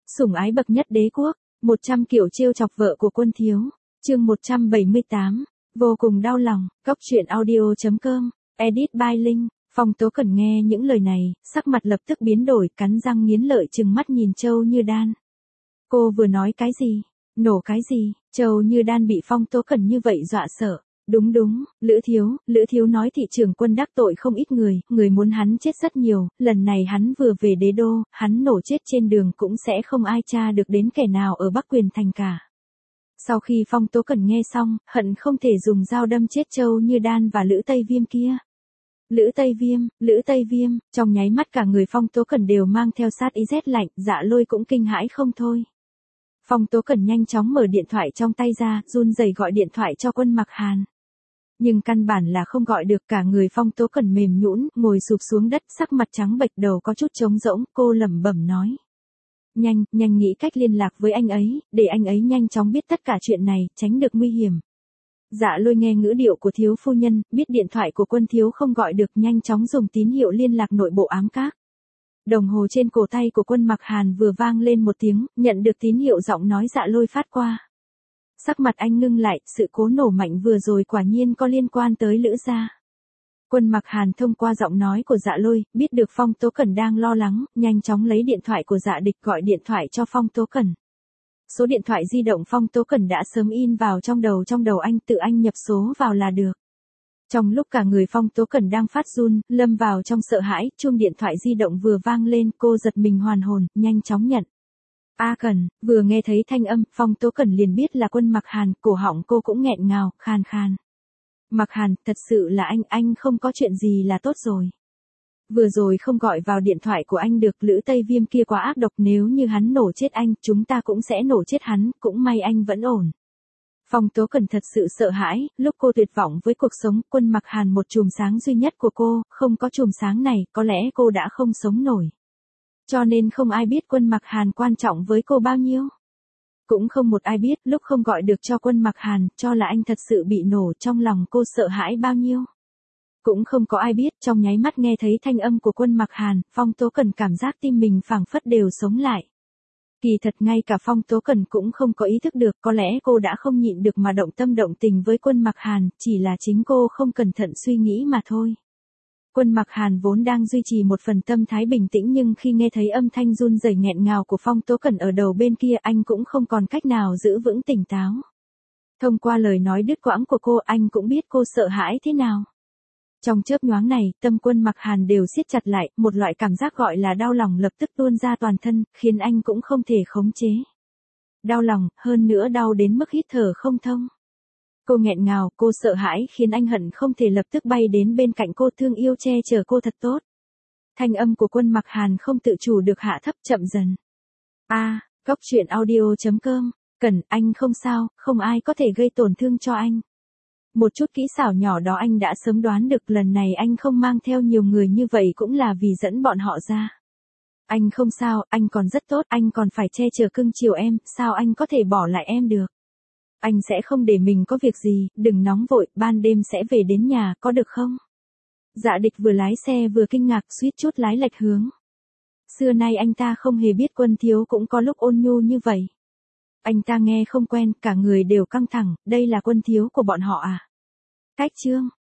Sủng ái bậc nhất đế quốc, 100 kiểu trêu chọc vợ của Quân Thiếu. Chương 178, vô cùng đau lòng. Cóc truyện audio.com, edit by Linh. Phong Tố Cẩn nghe những lời này, sắc mặt lập tức biến đổi, cắn răng nghiến lợi trừng mắt nhìn Châu Như Đan. Cô vừa nói cái gì? Nổ cái gì? Châu Như Đan bị Phong Tố Cẩn như vậy dọa sợ. Đúng, Lữ Thiếu nói thị trưởng Quân đắc tội không ít người muốn hắn chết rất nhiều, lần này hắn vừa về đế đô, hắn nổ chết trên đường cũng sẽ không ai tra được đến kẻ nào ở Bắc Quyền thành cả. Sau khi Phong Tố Cẩn nghe xong, hận không thể dùng dao đâm chết Châu Như Đan và Lữ Tây Viêm kia. Lữ Tây Viêm, trong nháy mắt cả người Phong Tố Cẩn đều mang theo sát ý rét lạnh, Dạ Lôi cũng kinh hãi không thôi. Phong Tố Cẩn nhanh chóng mở điện thoại trong tay ra, run rẩy gọi điện thoại cho Quân Mặc Hàn. Nhưng căn bản là không gọi được, cả người Phong Tố Cẩn mềm nhũn, ngồi sụp xuống đất, sắc mặt trắng bệch, đầu có chút trống rỗng, cô lẩm bẩm nói. Nhanh nghĩ cách liên lạc với anh ấy, để anh ấy nhanh chóng biết tất cả chuyện này, tránh được nguy hiểm. Dạ Lôi nghe ngữ điệu của thiếu phu nhân, biết điện thoại của Quân Thiếu không gọi được, nhanh chóng dùng tín hiệu liên lạc nội bộ ám các. Đồng hồ trên cổ tay của Quân Mặc Hàn vừa vang lên một tiếng, nhận được tín hiệu giọng nói Dạ Lôi phát qua. Sắc mặt anh ngưng lại, sự cố nổ mạnh vừa rồi quả nhiên có liên quan tới Lữ gia. Quân Mặc Hàn thông qua giọng nói của Dạ Lôi, biết được Phong Tố Cẩn đang lo lắng, nhanh chóng lấy điện thoại của Dạ Địch gọi điện thoại cho Phong Tố Cẩn. Số điện thoại di động Phong Tố Cẩn đã sớm in vào trong đầu anh, tự anh nhập số vào là được. Trong lúc cả người Phong Tố Cẩn đang phát run, lâm vào trong sợ hãi, chuông điện thoại di động vừa vang lên, cô giật mình hoàn hồn, nhanh chóng nhận. A Cẩn, vừa nghe thấy thanh âm, Phong Tố Cẩn liền biết là Quân Mặc Hàn, cổ họng cô cũng nghẹn ngào, khan. Mặc Hàn, thật sự là anh không có chuyện gì là tốt rồi. Vừa rồi không gọi vào điện thoại của anh được, Lữ Tây Viêm kia quá ác độc, nếu như hắn nổ chết anh, chúng ta cũng sẽ nổ chết hắn, cũng may anh vẫn ổn. Phong Tố Cẩn thật sự sợ hãi, lúc cô tuyệt vọng với cuộc sống, Quân Mặc Hàn một chùm sáng duy nhất của cô, không có chùm sáng này, có lẽ cô đã không sống nổi. Cho nên không ai biết Quân Mặc Hàn quan trọng với cô bao nhiêu. Cũng không một ai biết, lúc không gọi được cho Quân Mặc Hàn, cho là anh thật sự bị nổ, trong lòng cô sợ hãi bao nhiêu. Cũng không có ai biết, trong nháy mắt nghe thấy thanh âm của Quân Mặc Hàn, Phong Tố Cẩn cảm giác tim mình phảng phất đều sống lại. Kỳ thật ngay cả Phong Tố Cẩn cũng không có ý thức được, có lẽ cô đã không nhịn được mà động tâm động tình với Quân Mặc Hàn, chỉ là chính cô không cẩn thận suy nghĩ mà thôi. Quân Mặc Hàn vốn đang duy trì một phần tâm thái bình tĩnh, nhưng khi nghe thấy âm thanh run rẩy nghẹn ngào của Phong Tố Cẩn ở đầu bên kia, anh cũng không còn cách nào giữ vững tỉnh táo. Thông qua lời nói đứt quãng của cô, anh cũng biết cô sợ hãi thế nào. Trong chớp nhoáng này, tâm Quân Mặc Hàn đều siết chặt lại, một loại cảm giác gọi là đau lòng lập tức tuôn ra toàn thân, khiến anh cũng không thể khống chế. Đau lòng, hơn nữa đau đến mức hít thở không thông. Cô nghẹn ngào, cô sợ hãi khiến anh hận không thể lập tức bay đến bên cạnh cô, thương yêu che chở cô thật tốt. Thanh âm của Quân Mặc Hàn không tự chủ được hạ thấp chậm dần. Cóc truyện audio.com, Cẩn, anh không sao, không ai có thể gây tổn thương cho anh. Một chút kỹ xảo nhỏ đó anh đã sớm đoán được, lần này anh không mang theo nhiều người như vậy cũng là vì dẫn bọn họ ra. Anh không sao, anh còn rất tốt, anh còn phải che chở cưng chiều em, sao anh có thể bỏ lại em được. Anh sẽ không để mình có việc gì, đừng nóng vội, ban đêm sẽ về đến nhà, có được không? Dạ Địch vừa lái xe vừa kinh ngạc, suýt chút lái lệch hướng. Xưa nay anh ta không hề biết Quân Thiếu cũng có lúc ôn nhu như vậy. Anh ta nghe không quen, cả người đều căng thẳng, đây là Quân Thiếu của bọn họ à? Cách chương